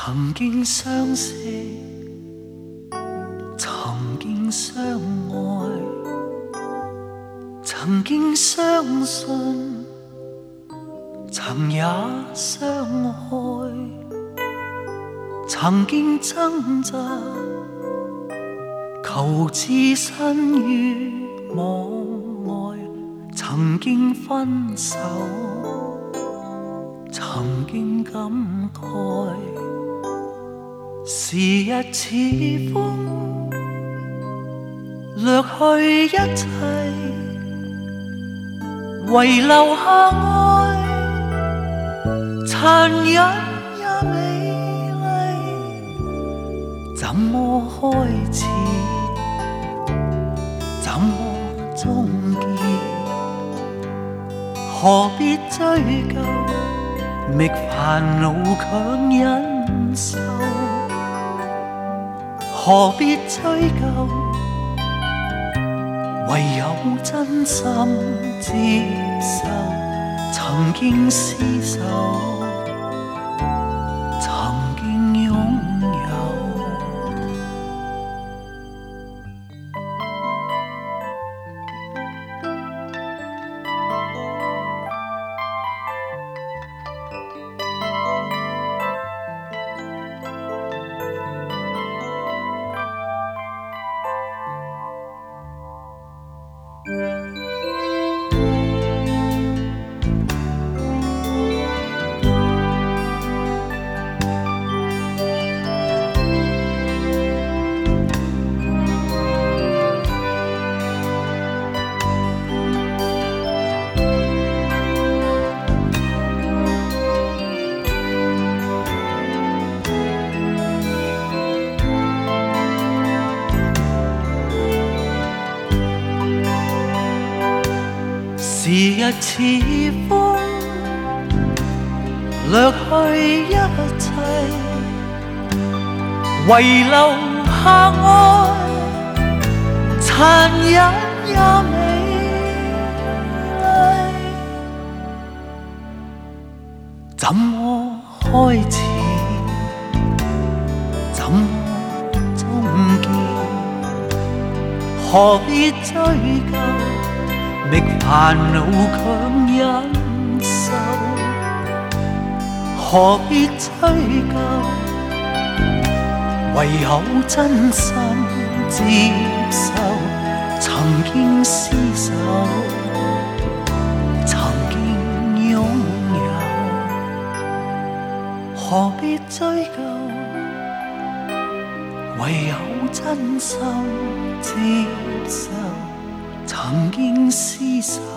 曾經相識，曾經相愛，曾經相信，曾也相害，曾經掙扎，求置身於網外，曾經分手，曾經感慨。時日似風，掠去一切，遺留下愛，殘忍也美麗。怎麼開始，怎麼終結？何必追究？覓煩惱強忍受。何必追究？唯有真心接受。曾經廝守，曾經擁有。時日似風，掠去一切，遺留下愛，殘忍也美麗。怎麼開始，怎麼終結？何必追究？覓煩惱強忍受，何必追究？唯有真心接受。曾經廝守，曾經擁有，何必追究？唯有真心接受。曾經廝守。